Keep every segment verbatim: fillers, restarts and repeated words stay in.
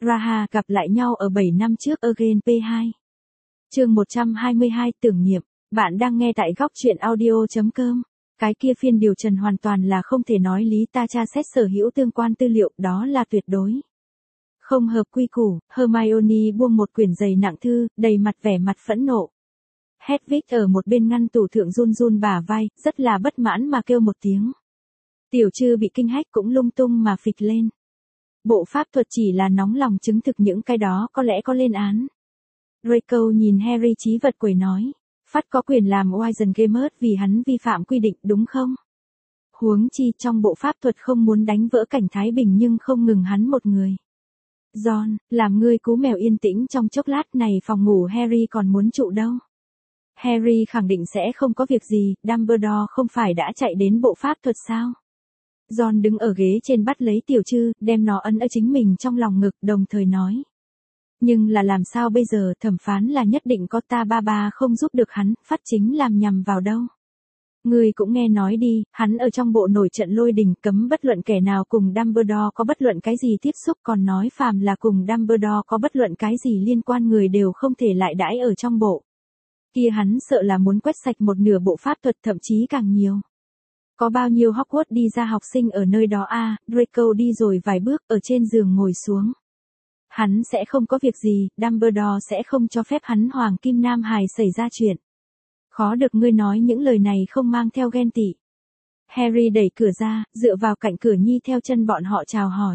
Raha gặp lại nhau ở bảy năm trước Again pê hai. Chương một trăm hai mươi hai tưởng niệm. Bạn đang nghe tại góc truyện audio chấm com. Cái kia phiên điều trần hoàn toàn là không thể nói lý, ta tra xét sở hữu tương quan tư liệu, đó là tuyệt đối không hợp quy củ. Hermione buông một quyển dày nặng thư, đầy mặt vẻ mặt phẫn nộ. Hedwig ở một bên ngăn tủ thượng run run bả vai, rất là bất mãn mà kêu một tiếng. Tiểu Trư bị kinh hách cũng lung tung mà phịch lên. Bộ pháp thuật chỉ là nóng lòng chứng thực những cái đó có lẽ có lên án. Draco nhìn Harry chí vật quẩy nói. Phát có quyền làm Wizengamot vì hắn vi phạm quy định đúng không? Huống chi trong bộ pháp thuật không muốn đánh vỡ cảnh thái bình nhưng không ngừng hắn một người. John, làm ngươi cú mèo yên tĩnh trong chốc lát này, phòng ngủ Harry còn muốn trụ đâu. Harry khẳng định sẽ không có việc gì, Dumbledore không phải đã chạy đến bộ pháp thuật sao? John đứng ở ghế trên bắt lấy Tiểu Trư, đem nó ấn ở chính mình trong lòng ngực, đồng thời nói. Nhưng là làm sao bây giờ, thẩm phán là nhất định có, ta ba ba không giúp được hắn, phát chính làm nhằm vào đâu. Ngươi cũng nghe nói đi, hắn ở trong bộ nổi trận lôi đình, cấm bất luận kẻ nào cùng Dumbledore có bất luận cái gì tiếp xúc, còn nói phàm là cùng Dumbledore có bất luận cái gì liên quan người đều không thể lại đãi ở trong bộ. Kia hắn sợ là muốn quét sạch một nửa bộ pháp thuật, thậm chí càng nhiều. Có bao nhiêu Hogwarts đi ra học sinh ở nơi đó a? À, Draco đi rồi vài bước, ở trên giường ngồi xuống. Hắn sẽ không có việc gì, Dumbledore sẽ không cho phép hắn Hoàng Kim Nam Hài xảy ra chuyện. Khó được ngươi nói những lời này không mang theo ghen tị. Harry đẩy cửa ra, dựa vào cạnh cửa nhi theo chân bọn họ chào hỏi.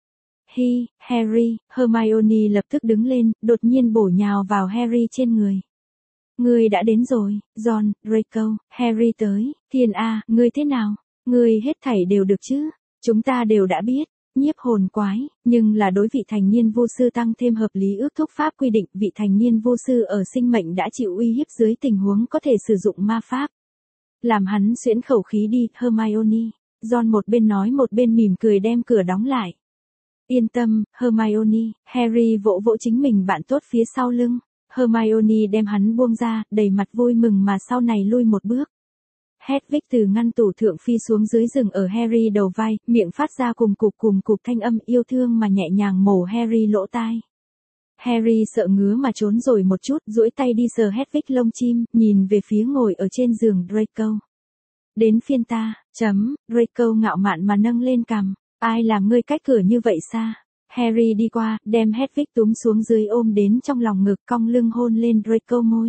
Hi, Harry, Hermione lập tức đứng lên, đột nhiên bổ nhào vào Harry trên người. Ngươi đã đến rồi, John, Draco, Harry tới, Thiên A, ngươi thế nào? Ngươi hết thảy đều được chứ? Chúng ta đều đã biết, nhiếp hồn quái, nhưng là đối vị thành niên vô sư tăng thêm hợp lý ước thúc pháp quy định, vị thành niên vô sư ở sinh mệnh đã chịu uy hiếp dưới tình huống có thể sử dụng ma pháp. Làm hắn xuyễn khẩu khí đi, Hermione. John một bên nói một bên mỉm cười đem cửa đóng lại. Yên tâm, Hermione, Harry vỗ vỗ chính mình bạn tốt phía sau lưng. Hermione đem hắn buông ra, đầy mặt vui mừng mà sau này lui một bước. Hedwig từ ngăn tủ thượng phi xuống dưới rừng ở Harry đầu vai, miệng phát ra cùng cục cùng cục thanh âm yêu thương mà nhẹ nhàng mổ Harry lỗ tai. Harry sợ ngứa mà trốn rồi một chút, duỗi tay đi sờ Hedwig lông chim, nhìn về phía ngồi ở trên giường Draco. Đến phiên ta, chấm, Draco ngạo mạn mà nâng lên cằm, ai làm ngươi cách cửa như vậy xa? Harry đi qua, đem Hedwig túm xuống dưới ôm đến trong lòng ngực, cong lưng hôn lên Draco môi.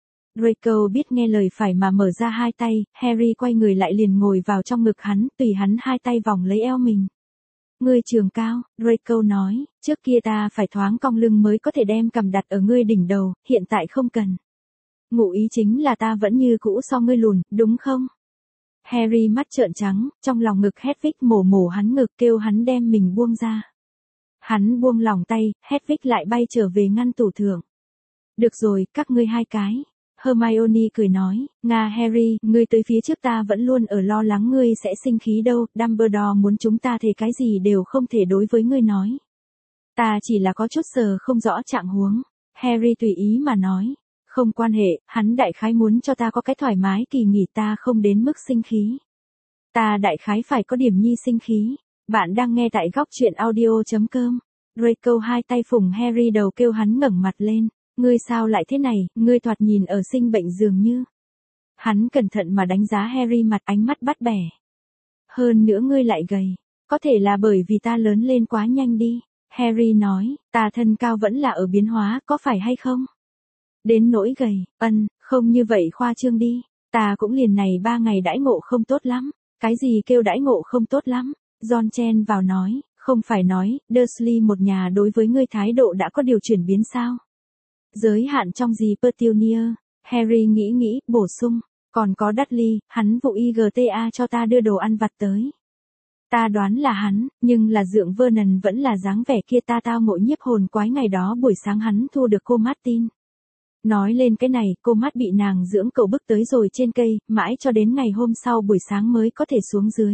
Draco biết nghe lời phải mà mở ra hai tay, Harry quay người lại liền ngồi vào trong ngực hắn, tùy hắn hai tay vòng lấy eo mình. Ngươi trường cao, Draco nói, trước kia ta phải thoáng cong lưng mới có thể đem cằm đặt ở ngươi đỉnh đầu, hiện tại không cần. Ngụ ý chính là ta vẫn như cũ so ngươi lùn, đúng không? Harry mắt trợn trắng, trong lòng ngực Hedwig mổ mổ hắn ngực, kêu hắn đem mình buông ra. Hắn buông lòng tay, Hedwig lại bay trở về ngăn tủ thượng. Được rồi, các ngươi hai cái. Hermione cười nói, Nga Harry, ngươi tới phía trước ta vẫn luôn ở lo lắng ngươi sẽ sinh khí đâu, Dumbledore muốn chúng ta thể cái gì đều không thể đối với ngươi nói. Ta chỉ là có chút sờ không rõ trạng huống. Harry tùy ý mà nói, không quan hệ, hắn đại khái muốn cho ta có cái thoải mái kỳ nghỉ, ta không đến mức sinh khí. Ta đại khái phải có điểm nhi sinh khí. Bạn đang nghe tại góc truyện audio chấm com. Draco hai tay phủng Harry đầu kêu hắn ngẩng mặt lên. Ngươi sao lại thế này, ngươi thoạt nhìn ở sinh bệnh dường như. Hắn cẩn thận mà đánh giá Harry, mặt ánh mắt bắt bẻ. Hơn nữa ngươi lại gầy. Có thể là bởi vì ta lớn lên quá nhanh đi. Harry nói, ta thân cao vẫn là ở biến hóa, có phải hay không? Đến nỗi gầy, ân, không như vậy khoa trương đi. Ta cũng liền này ba ngày đãi ngộ không tốt lắm. Cái gì kêu đãi ngộ không tốt lắm? John chen vào nói, không phải nói, Dursley một nhà đối với ngươi thái độ đã có điều chuyển biến sao? Giới hạn trong gì Petunia? Harry nghĩ nghĩ, bổ sung, còn có Dudley, hắn vụ i giê tê a cho ta đưa đồ ăn vặt tới. Ta đoán là hắn, nhưng là dượng Vernon vẫn là dáng vẻ kia, ta tao ngộ nhiếp hồn quái ngày đó buổi sáng hắn thua được cô Martin. Nói lên cái này, cô Mát bị nàng dưỡng cậu bức tới rồi trên cây, mãi cho đến ngày hôm sau buổi sáng mới có thể xuống dưới.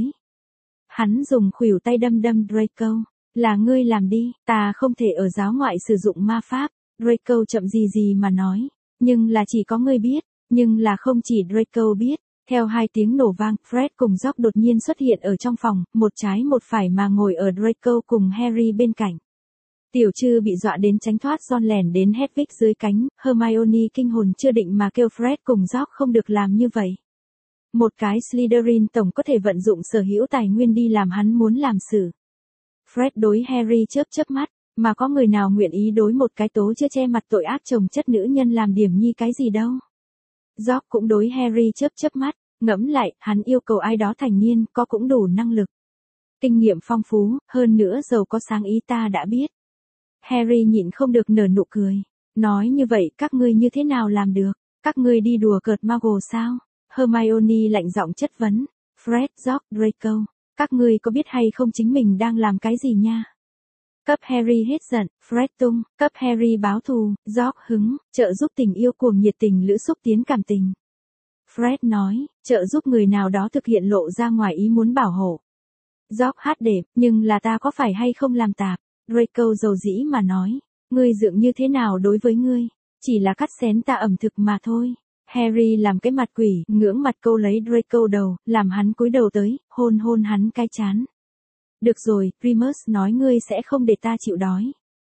Hắn dùng khuỷu tay đâm đâm Draco, là ngươi làm đi, ta không thể ở giáo ngoại sử dụng ma pháp. Draco chậm gì gì mà nói, nhưng là chỉ có ngươi biết, nhưng là không chỉ Draco biết. Theo hai tiếng nổ vang, Fred cùng George đột nhiên xuất hiện ở trong phòng, một trái một phải mà ngồi ở Draco cùng Harry bên cạnh. Tiểu Trư bị dọa đến tránh thoát Ron lẻn đến Hedwig dưới cánh, Hermione kinh hồn chưa định mà kêu Fred cùng George không được làm như vậy. Một cái Slytherin tổng có thể vận dụng sở hữu tài nguyên đi làm hắn muốn làm sự. Fred đối Harry chớp chớp mắt, mà có người nào nguyện ý đối một cái tố chưa che mặt tội ác chồng chất nữ nhân làm điểm nhi cái gì đâu. George cũng đối Harry chớp chớp mắt, ngẫm lại, hắn yêu cầu ai đó thành niên, có cũng đủ năng lực. Kinh nghiệm phong phú, hơn nữa giàu có sáng ý ta đã biết. Harry nhịn không được nở nụ cười. Nói như vậy các ngươi như thế nào làm được? Các ngươi đi đùa cợt Muggle sao? Hermione lạnh giọng chất vấn. Fred, George, Draco, các ngươi có biết hay không chính mình đang làm cái gì nha? Cấp Harry hết giận, Fred tung, cấp Harry báo thù, George hứng, trợ giúp tình yêu cuồng nhiệt tình lữ xúc tiến cảm tình. Fred nói, trợ giúp người nào đó thực hiện lộ ra ngoài ý muốn bảo hộ. George hát đệm, nhưng là ta có phải hay không làm tạp? Draco dầu dĩ mà nói, ngươi dượng như thế nào đối với ngươi? Chỉ là cắt xén ta ẩm thực mà thôi. Harry làm cái mặt quỷ, ngưỡng mặt câu lấy Draco đầu, làm hắn cúi đầu tới, hôn hôn hắn cái chán. Được rồi, Remus nói ngươi sẽ không để ta chịu đói.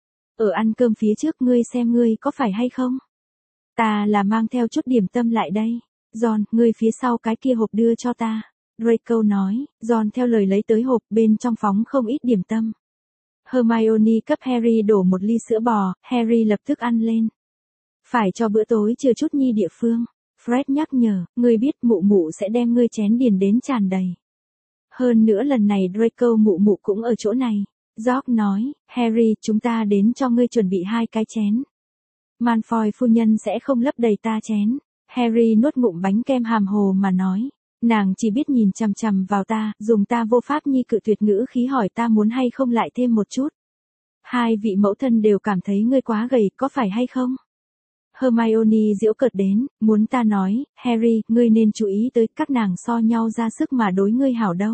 Ở ăn cơm phía trước ngươi xem ngươi có phải hay không? Ta là mang theo chút điểm tâm lại đây. Ron, ngươi phía sau cái kia hộp đưa cho ta. Draco nói, Ron theo lời lấy tới hộp bên trong phóng không ít điểm tâm. Hermione cấp Harry đổ một ly sữa bò, Harry lập tức ăn lên. Phải cho bữa tối chừa chút nhi địa phương. Fred nhắc nhở, ngươi biết mụ mụ sẽ đem ngươi chén điền đến tràn đầy. Hơn nữa lần này Draco mụ mụ cũng ở chỗ này. George nói, Harry, chúng ta đến cho ngươi chuẩn bị hai cái chén. Malfoy phu nhân sẽ không lấp đầy ta chén. Harry nuốt ngụm bánh kem hàm hồ mà nói. Nàng chỉ biết nhìn chằm chằm vào ta, dùng ta vô pháp nhi cự tuyệt ngữ khí hỏi ta muốn hay không lại thêm một chút. Hai vị mẫu thân đều cảm thấy ngươi quá gầy, có phải hay không? Hermione giễu cợt đến, muốn ta nói, Harry, ngươi nên chú ý tới các nàng so nhau ra sức mà đối ngươi hảo đâu.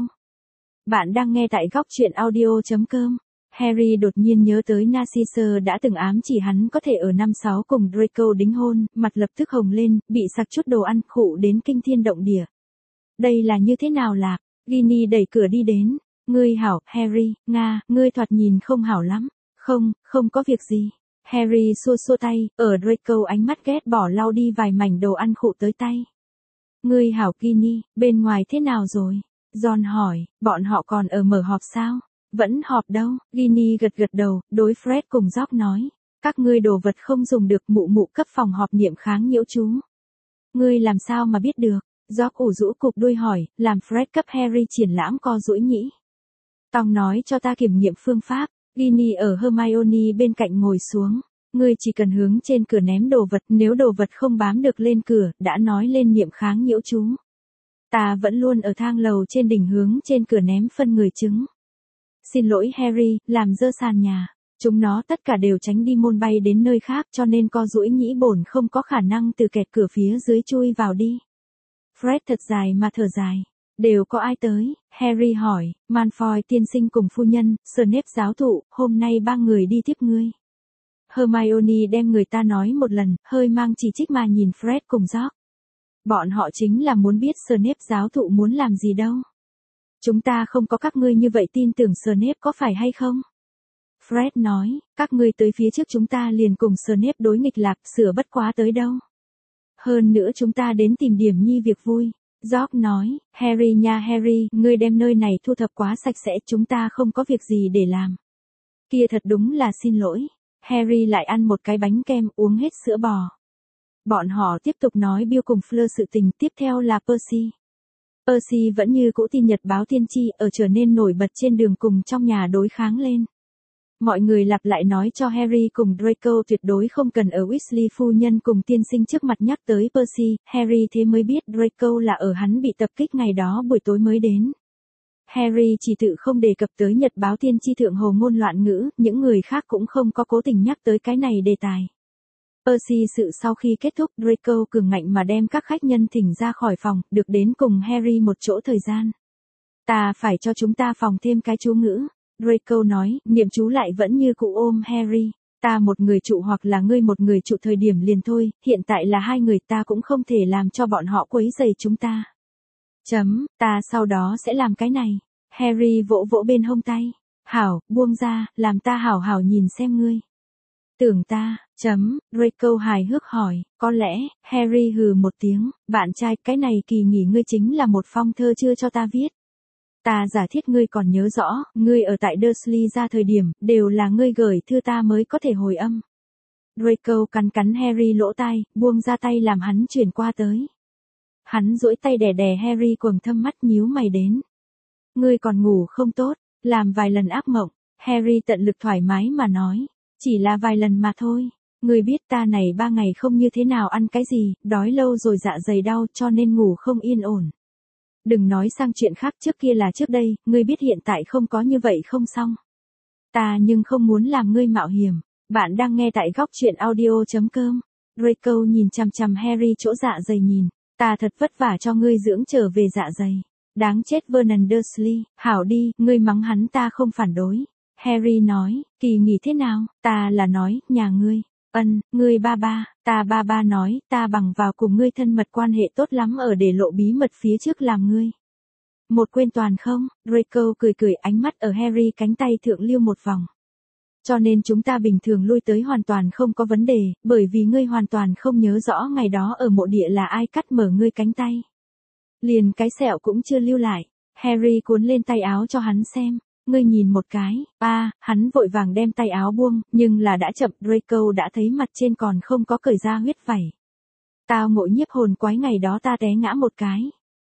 Bạn đang nghe tại góc truyện audio chấm com. Harry đột nhiên nhớ tới Narcissa đã từng ám chỉ hắn có thể ở năm sáu cùng Draco đính hôn, mặt lập tức hồng lên, bị sặc chút đồ ăn khụ đến kinh thiên động địa. Đây là như thế nào lạc? Ginny đẩy cửa đi đến. Ngươi hảo, Harry, Nga, ngươi thoạt nhìn không hảo lắm. Không, không có việc gì. Harry xua xua tay, ở Draco ánh mắt ghét bỏ lau đi vài mảnh đồ ăn khụ tới tay. Ngươi hảo Ginny, bên ngoài thế nào rồi? Ron hỏi, bọn họ còn ở mở họp sao? Vẫn họp đâu? Ginny gật gật đầu, đối Fred cùng George nói. Các ngươi đồ vật không dùng được mụ mụ cấp phòng họp niệm kháng nhiễu chú. Ngươi làm sao mà biết được? George ủ rũ cục đuôi hỏi, làm Fred cấp Harry triển lãm co duỗi nhĩ. Tòng nói cho ta kiểm nghiệm phương pháp. Ginny ở Hermione bên cạnh ngồi xuống. Ngươi chỉ cần hướng trên cửa ném đồ vật, nếu đồ vật không bám được lên cửa, đã nói lên niệm kháng nhiễu chú. Ta vẫn luôn ở thang lầu trên đỉnh hướng trên cửa ném phân người chứng. Xin lỗi Harry, làm dơ sàn nhà. Chúng nó tất cả đều tránh đi môn bay đến nơi khác cho nên co duỗi nhĩ bổn không có khả năng từ kẹt cửa phía dưới chui vào đi. Fred thật dài mà thở dài. Đều có ai tới? Harry hỏi, Malfoy tiên sinh cùng phu nhân, Snape giáo thụ, hôm nay ba người đi tiếp ngươi. Hermione đem người ta nói một lần, hơi mang chỉ trích mà nhìn Fred cùng George. Bọn họ chính là muốn biết Snape giáo thụ muốn làm gì đâu. Chúng ta không có các ngươi như vậy tin tưởng Snape có phải hay không? Fred nói, các ngươi tới phía trước chúng ta liền cùng Snape đối nghịch lạc, sửa bất quá tới đâu. Hơn nữa chúng ta đến tìm điểm nhi việc vui. George nói, Harry nha Harry, ngươi đem nơi này thu thập quá sạch sẽ, chúng ta không có việc gì để làm. Kia thật đúng là xin lỗi. Harry lại ăn một cái bánh kem, uống hết sữa bò. Bọn họ tiếp tục nói Bill cùng Fleur sự tình, tiếp theo là Percy. Percy vẫn như cũ tin nhật báo tiên tri, ở trở nên nổi bật trên đường cùng trong nhà đối kháng lên. Mọi người lặp lại nói cho Harry cùng Draco tuyệt đối không cần ở Weasley phu nhân cùng tiên sinh trước mặt nhắc tới Percy, Harry thế mới biết Draco là ở hắn bị tập kích ngày đó buổi tối mới đến. Harry chỉ tự không đề cập tới nhật báo tiên tri thượng hồ ngôn loạn ngữ, những người khác cũng không có cố tình nhắc tới cái này đề tài. Percy sự sau khi kết thúc Draco cường ngạnh mà đem các khách nhân thỉnh ra khỏi phòng, được đến cùng Harry một chỗ thời gian. Ta phải cho chúng ta phòng thêm cái chú ngữ. Draco nói, niệm chú lại vẫn như cụ ôm Harry. Ta một người trụ hoặc là ngươi một người trụ thời điểm liền thôi, hiện tại là hai người ta cũng không thể làm cho bọn họ quấy rầy chúng ta. Chấm, ta sau đó sẽ làm cái này. Harry vỗ vỗ bên hông tay. Hảo, buông ra, làm ta hảo hảo nhìn xem ngươi. Tưởng ta, chấm, Draco hài hước hỏi, có lẽ, Harry hừ một tiếng, bạn trai, cái này kỳ nghỉ ngươi chính là một phong thơ chưa cho ta viết. Ta giả thiết ngươi còn nhớ rõ, ngươi ở tại Dursley ra thời điểm, đều là ngươi gửi thư ta mới có thể hồi âm. Draco cắn cắn Harry lỗ tai, buông ra tay làm hắn chuyển qua tới. Hắn duỗi tay đè đè Harry quầng thâm mắt nhíu mày đến. Ngươi còn ngủ không tốt, làm vài lần ác mộng, Harry tận lực thoải mái mà nói. Chỉ là vài lần mà thôi. Ngươi biết ta này ba ngày không như thế nào ăn cái gì, đói lâu rồi dạ dày đau cho nên ngủ không yên ổn. Đừng nói sang chuyện khác, trước kia là trước đây, ngươi biết hiện tại không có như vậy không xong. Ta nhưng không muốn làm ngươi mạo hiểm. Bạn đang nghe tại góc truyện audio.com. Draco nhìn chằm chằm Harry chỗ dạ dày nhìn. Ta thật vất vả cho ngươi dưỡng trở về dạ dày. Đáng chết Vernon Dursley, hảo đi, ngươi mắng hắn ta không phản đối. Harry nói, kỳ nghỉ thế nào, ta là nói, nhà ngươi, ân, ngươi ba ba, ta ba ba nói, ta bằng vào cùng ngươi thân mật quan hệ tốt lắm ở để lộ bí mật phía trước làm ngươi. Một quên toàn không, Draco cười cười ánh mắt ở Harry cánh tay thượng lưu một vòng. Cho nên chúng ta bình thường lui tới hoàn toàn không có vấn đề, bởi vì ngươi hoàn toàn không nhớ rõ ngày đó ở mộ địa là ai cắt mở ngươi cánh tay. Liền cái sẹo cũng chưa lưu lại, Harry cuốn lên tay áo cho hắn xem. Ngươi nhìn một cái, a, à, hắn vội vàng đem tay áo buông, nhưng là đã chậm, Draco đã thấy mặt trên còn không có cởi ra huyết vảy. Tao ngộ nhiếp hồn quái ngày đó ta té ngã một cái.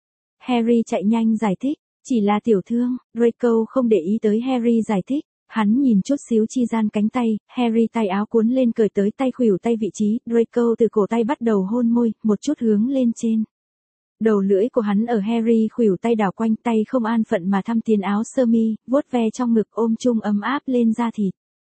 Harry chạy nhanh giải thích, chỉ là tiểu thương, Draco không để ý tới Harry giải thích, hắn nhìn chút xíu chi gian cánh tay, Harry tay áo cuốn lên cởi tới tay khuỷu tay vị trí, Draco từ cổ tay bắt đầu hôn môi, một chút hướng lên trên. Đầu lưỡi của hắn ở Harry khuỷu tay đảo quanh, tay không an phận mà thăm tiến áo sơ mi, vuốt ve trong ngực ôm chung ấm áp lên da thịt.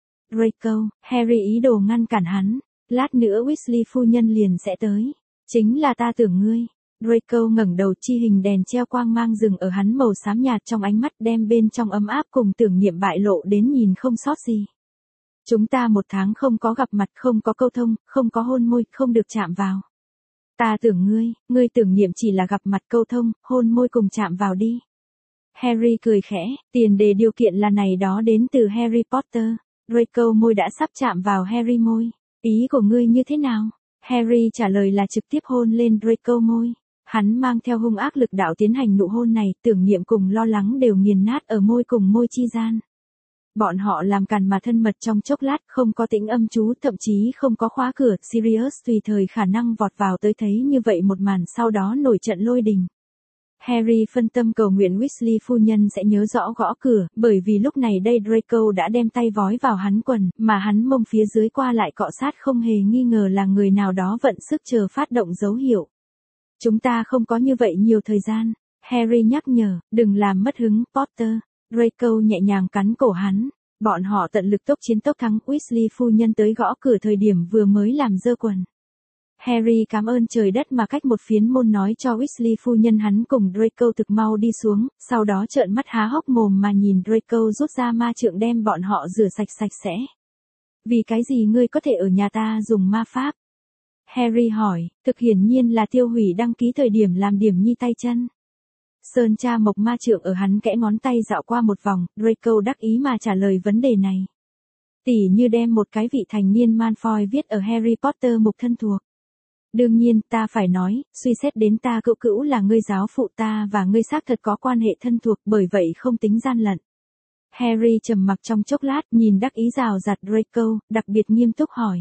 Draco, Harry ý đồ ngăn cản hắn, lát nữa Weasley phu nhân liền sẽ tới. Chính là ta tưởng ngươi. Draco ngẩng đầu, chi hình đèn treo quang mang rừng ở hắn màu xám nhạt trong ánh mắt, đem bên trong ấm áp cùng tưởng niệm bại lộ đến nhìn không sót gì. Chúng ta một tháng không có gặp mặt, không có câu thông, không có hôn môi, không được chạm vào. Ta tưởng ngươi, ngươi tưởng niệm chỉ là gặp mặt câu thông, hôn môi cùng chạm vào đi. Harry cười khẽ, tiền đề điều kiện là này đó đến từ Harry Potter. Draco môi đã sắp chạm vào Harry môi. Ý của ngươi như thế nào? Harry trả lời là trực tiếp hôn lên Draco môi. Hắn mang theo hung ác lực đạo tiến hành nụ hôn này, tưởng niệm cùng lo lắng đều nghiền nát ở môi cùng môi chi gian. Bọn họ làm càn mà thân mật trong chốc lát, không có tĩnh âm chú, thậm chí không có khóa cửa, Sirius tùy thời khả năng vọt vào tới thấy như vậy một màn, sau đó nổi trận lôi đình. Harry phân tâm cầu nguyện Weasley phu nhân sẽ nhớ rõ gõ cửa, bởi vì lúc này đây Draco đã đem tay vói vào hắn quần, mà hắn mông phía dưới qua lại cọ sát, không hề nghi ngờ là người nào đó vận sức chờ phát động dấu hiệu. Chúng ta không có như vậy nhiều thời gian. Harry nhắc nhở, đừng làm mất hứng, Potter. Draco nhẹ nhàng cắn cổ hắn. Bọn họ tận lực tốc chiến tốc thắng, Weasley phu nhân tới gõ cửa thời điểm vừa mới làm dơ quần. Harry cảm ơn trời đất mà cách một phiến môn nói cho Weasley phu nhân hắn cùng Draco thực mau đi xuống, sau đó trợn mắt há hốc mồm mà nhìn Draco rút ra ma trượng đem bọn họ rửa sạch sạch sẽ. Vì cái gì ngươi có thể ở nhà ta dùng ma pháp? Harry hỏi, thực hiển nhiên là tiêu hủy đăng ký thời điểm làm điểm nhi tay chân. Sơn tra mộc ma trượng ở hắn kẽ ngón tay dạo qua một vòng, Draco đắc ý mà trả lời vấn đề này. Tỉ như đem một cái vị thành niên Malfoy viết ở Harry Potter mục thân thuộc. Đương nhiên, ta phải nói, suy xét đến ta cữu cữu là ngươi giáo phụ ta và ngươi xác thật có quan hệ thân thuộc, bởi vậy không tính gian lận. Harry trầm mặc trong chốc lát, nhìn đắc ý rào rạt Draco, đặc biệt nghiêm túc hỏi.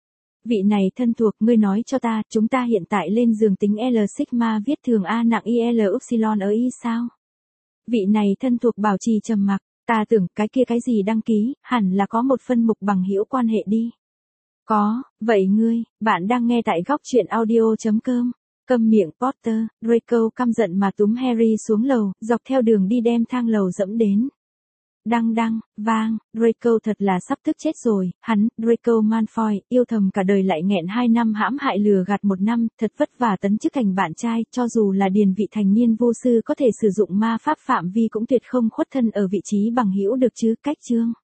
Vị này thân thuộc, ngươi nói cho ta, chúng ta hiện tại lên giường tính L sigma viết thường A nặng I L upsilon ở Y sao? Vị này thân thuộc bảo trì trầm mặc, ta tưởng cái kia cái gì đăng ký, hẳn là có một phân mục bằng hữu quan hệ đi. Có, vậy ngươi, bạn đang nghe tại góc truyện audio.com. Câm miệng Potter, Draco căm giận mà túm Harry xuống lầu, dọc theo đường đi đem thang lầu dẫm đến. Đăng đăng, vang, Draco thật là sắp tức chết rồi, hắn, Draco Malfoy, yêu thầm cả đời lại nghẹn hai năm hãm hại lừa gạt một năm, thật vất vả tấn chức thành bạn trai, cho dù là điền vị thành niên vô sư có thể sử dụng ma pháp phạm vi cũng tuyệt không khuất thân ở vị trí bằng hữu được chứ, cách chương.